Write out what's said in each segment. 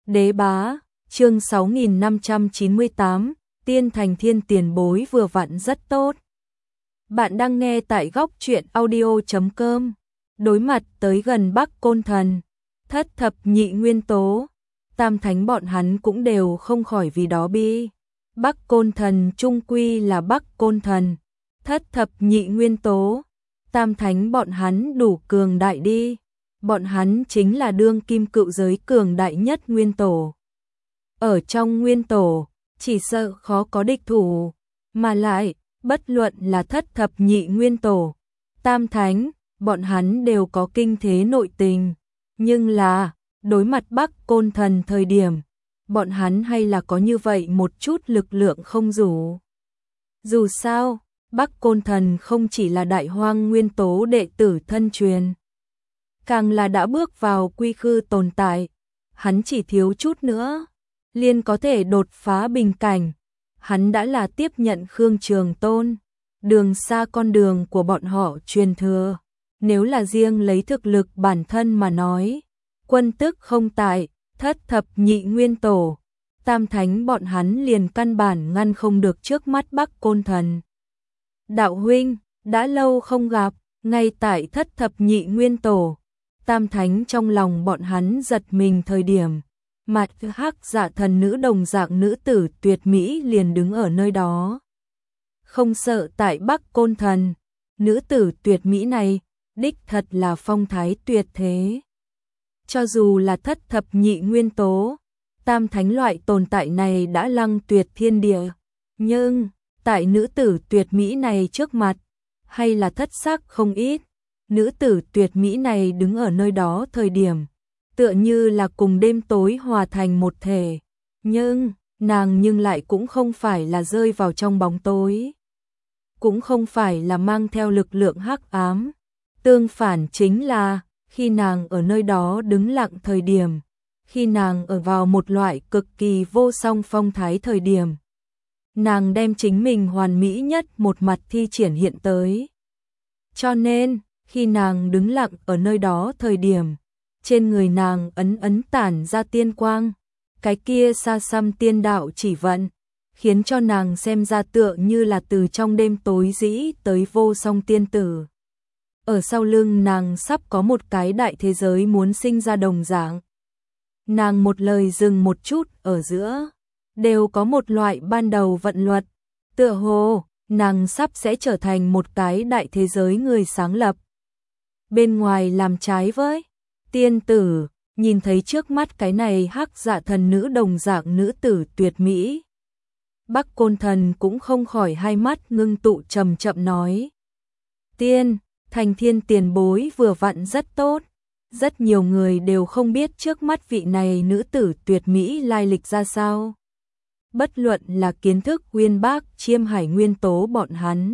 Đế bá, chương 6598, Tiên Thành Thiên tiền bối vừa vặn rất tốt. Bạn đang nghe tại góc truyện audio.com. Đối mặt tới gần Bắc Côn Thần, thất thập nhị nguyên tố, tam thánh bọn hắn cũng đều không khỏi vì đó bi. Bắc Côn Thần trung quy là Bắc Côn Thần, thất thập nhị nguyên tố, tam thánh bọn hắn đủ cường đại đi. Bọn hắn chính là đương kim cựu giới cường đại nhất nguyên tổ. Ở trong nguyên tổ, chỉ sợ khó có địch thủ, mà lại, bất luận là thất thập nhị nguyên tổ, tam thánh, bọn hắn đều có kinh thế nội tình. Nhưng là, đối mặt Bắc Côn Thần thời điểm, bọn hắn hay là có như vậy một chút lực lượng không đủ. Dù sao, Bắc Côn Thần không chỉ là đại hoang nguyên tố đệ tử thân truyền, càng là đã bước vào quy khư tồn tại, hắn chỉ thiếu chút nữa, liền có thể đột phá bình cảnh, hắn đã là tiếp nhận Khương Trường Tôn, đường xa con đường của bọn họ truyền thừa, nếu là riêng lấy thực lực bản thân mà nói, quân tức không tại, thất thập nhị nguyên tổ, tam thánh bọn hắn liền căn bản ngăn không được trước mắt Bắc Côn Thần. Đạo huynh, đã lâu không gặp, ngay tại thất thập nhị nguyên tổ, tam thánh trong lòng bọn hắn giật mình thời điểm, mặt hắc dạ thần nữ đồng dạng nữ tử tuyệt mỹ liền đứng ở nơi đó. Không sợ tại Bắc Côn Thần, nữ tử tuyệt mỹ này, đích thật là phong thái tuyệt thế. Cho dù là thất thập nhị nguyên tố, tam thánh loại tồn tại này đã lăng tuyệt thiên địa, nhưng, tại nữ tử tuyệt mỹ này trước mặt, hay là thất sắc không ít. Nữ tử tuyệt mỹ này đứng ở nơi đó thời điểm, tựa như là cùng đêm tối hòa thành một thể, nhưng nàng lại cũng không phải là rơi vào trong bóng tối, cũng không phải là mang theo lực lượng hắc ám, tương phản chính là khi nàng ở nơi đó đứng lặng thời điểm, khi nàng ở vào một loại cực kỳ vô song phong thái thời điểm, nàng đem chính mình hoàn mỹ nhất một mặt thi triển hiện tới. Cho nên, khi nàng đứng lặng ở nơi đó thời điểm, trên người nàng ấn tản ra tiên quang, cái kia xa xăm tiên đạo chỉ vận, khiến cho nàng xem ra tựa như là từ trong đêm tối dĩ tới vô song tiên tử. Ở sau lưng nàng sắp có một cái đại thế giới muốn sinh ra đồng dạng. Nàng một lời dừng một chút ở giữa, đều có một loại ban đầu vận luật, tựa hồ, nàng sắp sẽ trở thành một cái đại thế giới người sáng lập. Bên ngoài làm trái với tiên tử, nhìn thấy trước mắt cái này hắc dạ thần nữ đồng dạng nữ tử tuyệt mỹ. Bắc Côn Thần cũng không khỏi hai mắt ngưng tụ chậm chậm nói. Tiên, Thành Thiên tiền bối vừa vặn rất tốt. Rất nhiều người đều không biết trước mắt vị này nữ tử tuyệt mỹ lai lịch ra sao. Bất luận là kiến thức uyên bác chiêm hải nguyên tố bọn hắn,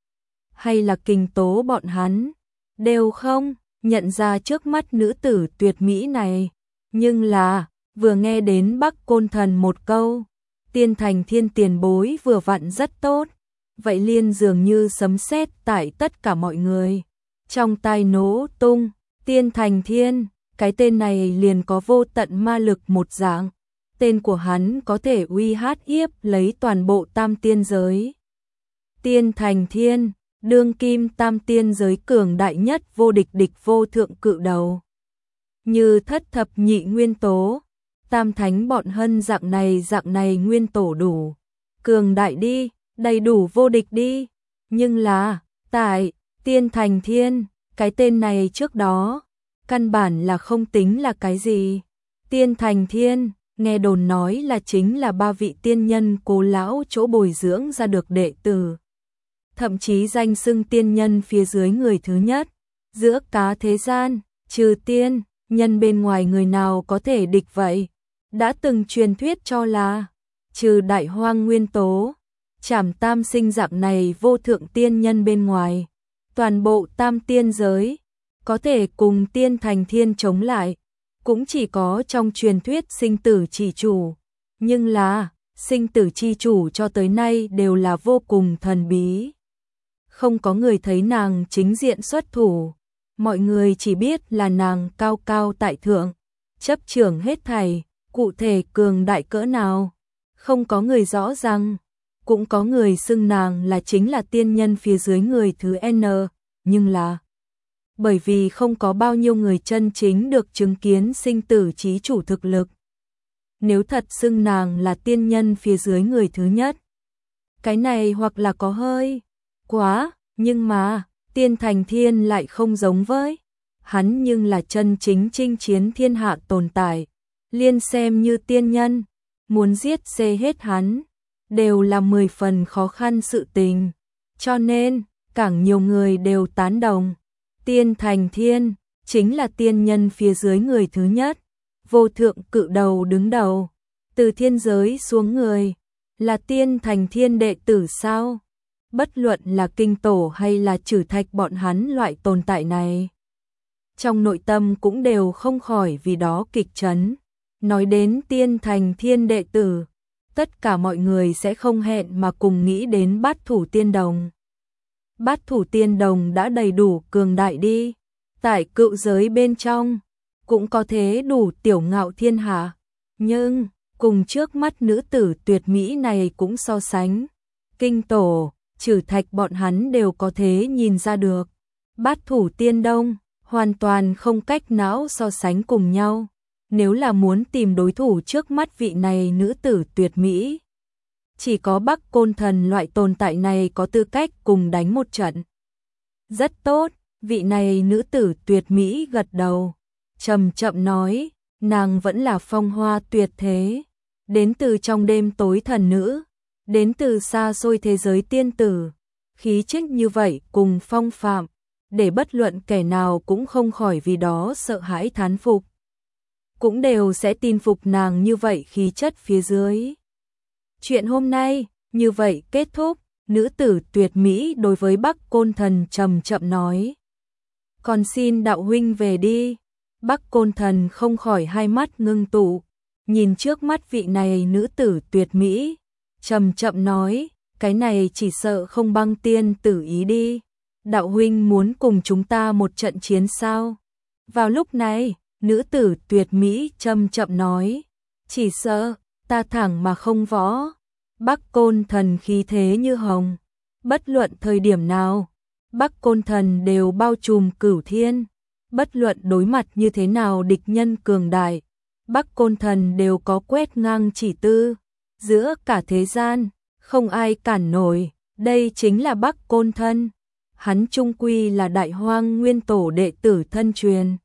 hay là kinh tố bọn hắn, đều không nhận ra trước mắt nữ tử tuyệt mỹ này. Nhưng là, vừa nghe đến Bắc Côn Thần một câu, Tiên Thành Thiên tiền bối vừa vặn rất tốt, vậy liền dường như sấm sét tại tất cả mọi người trong tai nổ tung. Tiên Thành Thiên, cái tên này liền có vô tận ma lực một dạng, tên của hắn có thể uy hát yếp lấy toàn bộ tam tiên giới. Tiên Thành Thiên, đương kim tam tiên giới cường đại nhất vô địch địch vô thượng cự đầu. Như thất thập nhị nguyên tố, tam thánh bọn hân dạng này nguyên tổ đủ cường đại đi, đầy đủ vô địch đi. Nhưng là, tại Tiên Thành Thiên, cái tên này trước đó, căn bản là không tính là cái gì. Tiên Thành Thiên, nghe đồn nói là chính là ba vị tiên nhân Cố lão chỗ bồi dưỡng ra được đệ tử. Thậm chí danh xưng tiên nhân phía dưới người thứ nhất. Giữa cá thế gian, trừ tiên, nhân bên ngoài người nào có thể địch vậy? Đã từng truyền thuyết cho là, trừ đại hoang nguyên tố, Trảm Tam Sinh dạng này vô thượng tiên nhân bên ngoài, toàn bộ tam tiên giới, có thể cùng Tiên Thành Thiên chống lại, cũng chỉ có trong truyền thuyết sinh tử chỉ chủ. Nhưng là, sinh tử chi chủ cho tới nay đều là vô cùng thần bí. Không có người thấy nàng chính diện xuất thủ, mọi người chỉ biết là nàng cao cao tại thượng, chấp trưởng hết thảy, Cụ thể cường đại cỡ nào? Không có người rõ ràng, cũng có người xưng nàng là chính là tiên nhân phía dưới người thứ N, nhưng là bởi vì không có bao nhiêu người chân chính được chứng kiến sinh tử chí chủ thực lực. Nếu thật xưng nàng là tiên nhân phía dưới người thứ nhất, cái này hoặc là có hơi quá, nhưng mà Tiên Thành Thiên lại không giống với hắn, nhưng là chân chính chinh chiến thiên hạ tồn tại, liên xem như tiên nhân, muốn giết xê hết hắn đều là 10 phần khó khăn sự tình, cho nên càng nhiều người đều tán đồng Tiên Thành Thiên chính là tiên nhân phía dưới người thứ nhất, vô thượng cự đầu đứng đầu, từ thiên giới xuống người, là Tiên Thành Thiên đệ tử sao? Bất luận là Kinh Tổ hay là Trử Thạch bọn hắn loại tồn tại này, trong nội tâm cũng đều không khỏi vì đó kịch chấn. Nói đến Tiên Thành Thiên đệ tử, tất cả mọi người sẽ không hẹn mà cùng nghĩ đến Bát Thủ Tiên Đồng. Bát Thủ Tiên Đồng đã đầy đủ cường đại đi, tại cựu giới bên trong cũng có thế đủ tiểu ngạo thiên hạ, nhưng cùng trước mắt nữ tử tuyệt mỹ này cũng so sánh, Kinh Tổ, Trử Thạch bọn hắn đều có thế nhìn ra được, Bát Thủ Tiên Đông hoàn toàn không cách não so sánh cùng nhau. Nếu là muốn tìm đối thủ trước mắt vị này nữ tử tuyệt mỹ, chỉ có Bắc Côn Thần loại tồn tại này có tư cách cùng đánh một trận. Rất tốt, vị này nữ tử tuyệt mỹ gật đầu, chậm chậm nói, nàng vẫn là phong hoa tuyệt thế, đến từ trong đêm tối thần nữ, đến từ xa xôi thế giới tiên tử, khí chất như vậy cùng phong phạm, để bất luận kẻ nào cũng không khỏi vì đó sợ hãi thán phục, cũng đều sẽ tin phục nàng như vậy khí chất phía dưới. Chuyện hôm nay như vậy kết thúc, nữ tử tuyệt mỹ đối với Bắc Côn Thần chậm chậm nói, còn xin đạo huynh về đi. Bắc Côn Thần không khỏi hai mắt ngưng tụ, nhìn trước mắt vị này nữ tử tuyệt mỹ, chậm chậm nói, cái này chỉ sợ không băng tiên tử ý đi. Đạo huynh muốn cùng chúng ta một trận chiến sao? Vào lúc này, nữ tử tuyệt mỹ chậm chậm nói, chỉ sợ ta thẳng mà không võ. Bắc Côn Thần khí thế như hồng, bất luận thời điểm nào, Bắc Côn Thần đều bao trùm cửu thiên, bất luận đối mặt như thế nào địch nhân cường đại, Bắc Côn Thần đều có quét ngang chỉ tư, giữa cả thế gian, không ai cản nổi, đây chính là Bắc Côn Thần. Hắn chung quy là Đại Hoang Nguyên Tổ đệ tử thân truyền,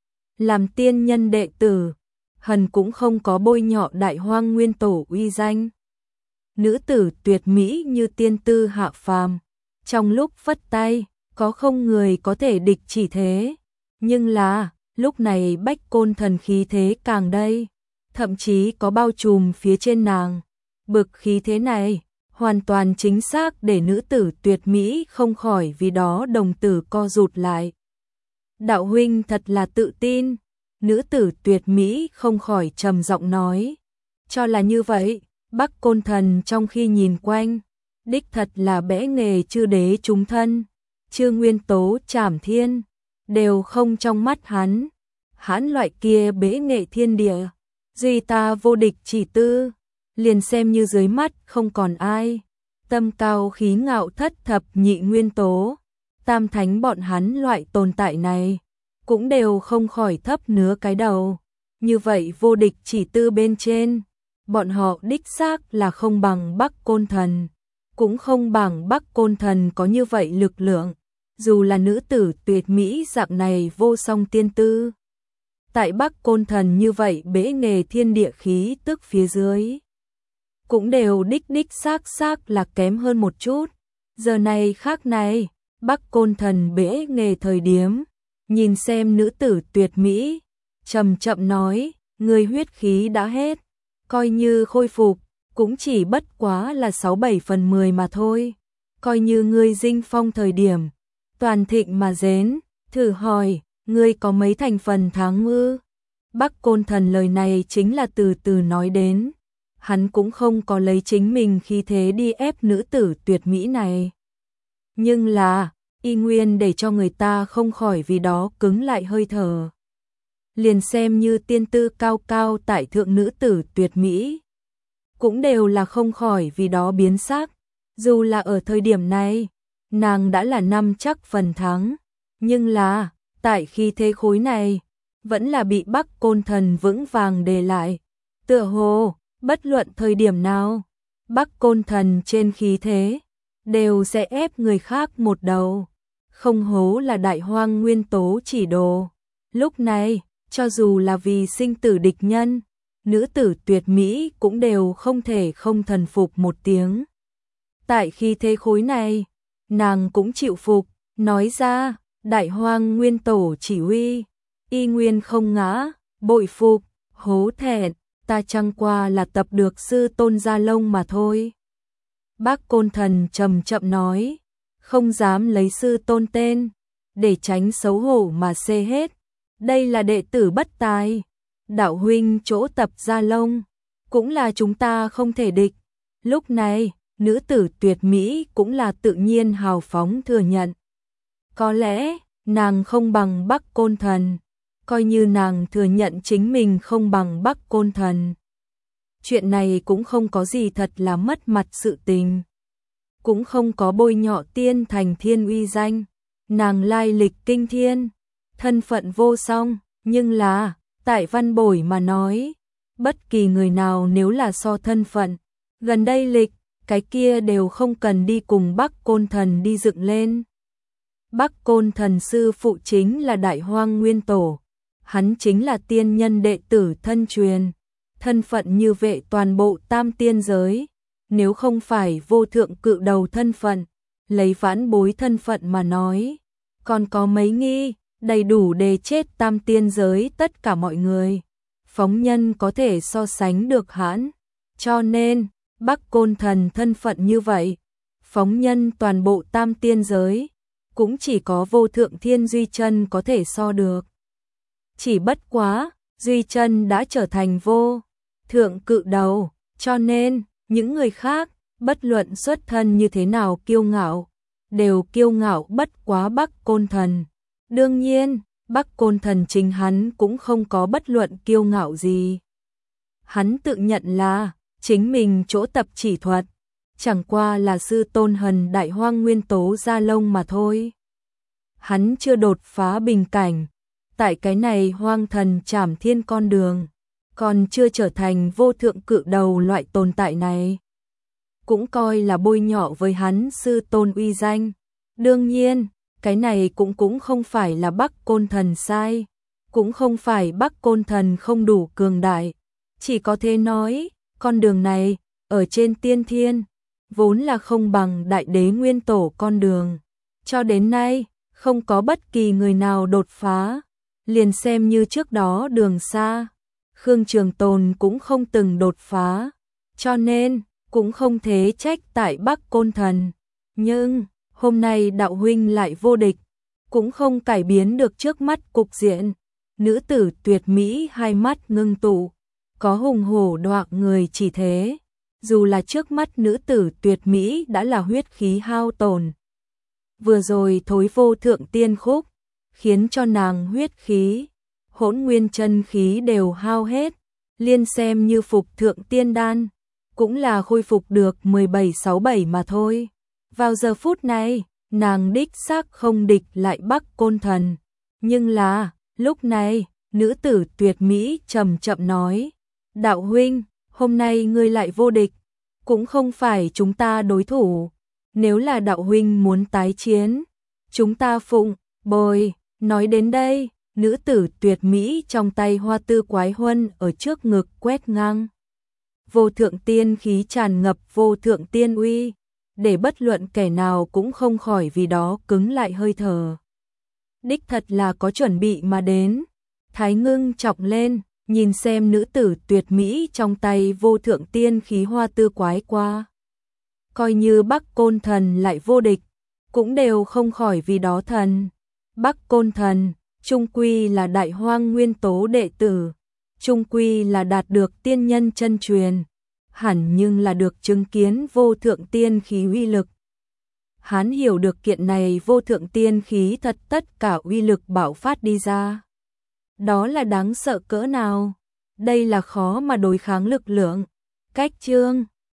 làm tiên nhân đệ tử, hần cũng không có bôi nhọ Đại Hoang Nguyên Tổ uy danh. Nữ tử tuyệt mỹ như tiên tư hạ phàm, trong lúc phất tay, có không người có thể địch chỉ thế, nhưng là, lúc này Bách Côn Thần khí thế càng đây, thậm chí có bao trùm phía trên nàng, bực khí thế này, hoàn toàn chính xác để nữ tử tuyệt mỹ không khỏi vì đó đồng tử co rụt lại. Đạo huynh thật là tự tin, nữ tử tuyệt mỹ không khỏi trầm giọng nói, cho là như vậy. Bắc Côn Thần trong khi nhìn quanh, đích thật là bẽ nghề chư đế chúng thân, chư nguyên tố trảm thiên, đều không trong mắt hắn. Hắn loại kia bẽ nghệ thiên địa, duy ta vô địch chỉ tư, liền xem như dưới mắt không còn ai. Tâm cao khí ngạo thất thập nhị nguyên tố, tam thánh bọn hắn loại tồn tại này, cũng đều không khỏi thấp nửa cái đầu. Như vậy vô địch chỉ tư bên trên, bọn họ đích xác là không bằng Bắc Côn Thần, cũng không bằng Bắc Côn Thần có như vậy lực lượng, dù là nữ tử tuyệt mỹ dạng này vô song tiên tư. Tại Bắc Côn Thần như vậy bẽ nghề thiên địa khí tức phía dưới, cũng đều đích xác là kém hơn một chút. Giờ này khác này, Bắc Côn Thần bẽ nghề thời điểm, nhìn xem nữ tử tuyệt mỹ, chậm chậm nói, người huyết khí đã hết, coi như khôi phục, cũng chỉ bất quá là 6/7/10 mà thôi. Coi như ngươi dinh phong thời điểm, toàn thịnh mà dến, thử hỏi, ngươi có mấy thành phần thắng ư? Bắc Côn Thần lời này chính là từ từ nói đến, hắn cũng không có lấy chính mình khí thế đi ép nữ tử tuyệt mỹ này. Nhưng là, y nguyên để cho người ta không khỏi vì đó cứng lại hơi thở. liền xem như tiên tư cao cao tại thượng nữ tử tuyệt mỹ, cũng đều là không khỏi vì đó biến sắc. Dù là ở thời điểm này, nàng đã là năm chắc phần thắng, nhưng là, tại khi thế khối này, vẫn là bị Bắc Côn Thần vững vàng đề lại. Tựa hồ, bất luận thời điểm nào, Bắc Côn Thần trên khí thế, đều sẽ ép người khác một đầu. Không hố là Đại Hoang nguyên tố chỉ đồ. Lúc này, cho dù là vì sinh tử địch nhân, nữ tử tuyệt mỹ cũng đều không thể không thần phục một tiếng. Tại khi thế khối này, nàng cũng chịu phục, nói ra, Đại Hoang nguyên tổ chỉ huy, y nguyên không ngã, bội phục, hố thẹn, ta chẳng qua là tập được sư tôn Gia Long mà thôi. Bác Côn Thần chậm chậm nói, không dám lấy sư tôn tên, để tránh xấu hổ mà xê hết. Đây là đệ tử bất tài, đạo huynh chỗ tập Gia Long, cũng là chúng ta không thể địch. Lúc này, nữ tử tuyệt mỹ cũng là tự nhiên hào phóng thừa nhận. Có lẽ, nàng không bằng Bắc Côn Thần, coi như nàng thừa nhận chính mình không bằng Bắc Côn Thần. Chuyện này cũng không có gì thật là mất mặt sự tình, cũng không có bôi nhọ tiên thành thiên uy danh, nàng lai lịch kinh thiên, thân phận vô song, nhưng là, tại văn bối mà nói, bất kỳ người nào nếu là so thân phận, gần đây lịch, cái kia đều không cần đi cùng Bắc Côn Thần đi dựng lên. Bắc Côn Thần sư phụ chính là Đại Hoang nguyên tổ, hắn chính là tiên nhân đệ tử thân truyền, thân phận như vệ toàn bộ tam tiên giới, nếu không phải vô thượng cự đầu thân phận, lấy vãn bối thân phận mà nói, còn có mấy nghi, đầy đủ để chết tam tiên giới tất cả mọi người. Phóng nhân có thể so sánh được hắn, cho nên, Bắc Côn Thần thân phận như vậy, phóng nhân toàn bộ tam tiên giới, cũng chỉ có vô thượng thiên Duy Chân có thể so được. Chỉ bất quá, Duy Chân đã trở thành vô thượng cự đầu, cho nên, những người khác, bất luận xuất thân như thế nào kiêu ngạo, đều kiêu ngạo bất quá Bắc Côn Thần. Đương nhiên, Bắc Côn Thần chính hắn cũng không có bất luận kiêu ngạo gì. Hắn tự nhận là, chính mình chỗ tập chỉ thuật, chẳng qua là sư tôn hần Đại Hoang nguyên tố Gia Long mà thôi. Hắn chưa đột phá bình cảnh, tại cái này hoang thần trảm thiên con đường, còn chưa trở thành vô thượng cự đầu loại tồn tại này. Cũng coi là bôi nhọ với hắn sư tôn uy danh. Đương nhiên, cái này cũng không phải là Bắc Côn Thần sai, cũng không phải Bắc Côn Thần không đủ cường đại, chỉ có thể nói, con đường này, ở trên tiên thiên, vốn là không bằng đại đế nguyên tổ con đường. Cho đến nay, không có bất kỳ người nào đột phá, liền xem như trước đó đường xa, Khương Trường Tồn cũng không từng đột phá, cho nên, cũng không thể trách tại Bắc Côn Thần. Nhưng, hôm nay đạo huynh lại vô địch, cũng không cải biến được trước mắt cục diện. Nữ tử tuyệt mỹ hai mắt ngưng tụ, có hùng hổ đoạc người chỉ thế. Dù là trước mắt nữ tử tuyệt mỹ đã là huyết khí hao tổn. Vừa rồi thối vô thượng tiên khúc, khiến cho nàng huyết khí, hỗn nguyên chân khí đều hao hết, liên xem như phục thượng tiên đan, cũng là khôi phục được 1767 mà thôi. Vào giờ phút này, nàng đích xác không địch lại Bắc Côn Thần, nhưng là, lúc này, nữ tử tuyệt mỹ chậm chậm nói, đạo huynh, hôm nay ngươi lại vô địch, cũng không phải chúng ta đối thủ, nếu là đạo huynh muốn tái chiến, chúng ta phụng, bồi. Nói đến đây, nữ tử tuyệt mỹ trong tay hoa tư quái huân ở trước ngực quét ngang. Vô thượng tiên khí tràn ngập vô thượng tiên uy, để bất luận kẻ nào cũng không khỏi vì đó cứng lại hơi thở. Đích thật là có chuẩn bị mà đến. Thái Ngưng chọc lên, nhìn xem nữ tử tuyệt mỹ trong tay vô thượng tiên khí hoa tư quái qua. Coi như Bắc Côn Thần lại vô địch, cũng đều không khỏi vì đó thần. Bắc Côn Thần, trung quy là Đại Hoang nguyên tố đệ tử, trung quy là đạt được tiên nhân chân truyền, hẳn nhưng là được chứng kiến vô thượng tiên khí uy lực. Hắn hiểu được kiện này vô thượng tiên khí thật tất cả uy lực bạo phát đi ra. Đó là đáng sợ cỡ nào? Đây là khó mà đối kháng lực lượng. Cách chương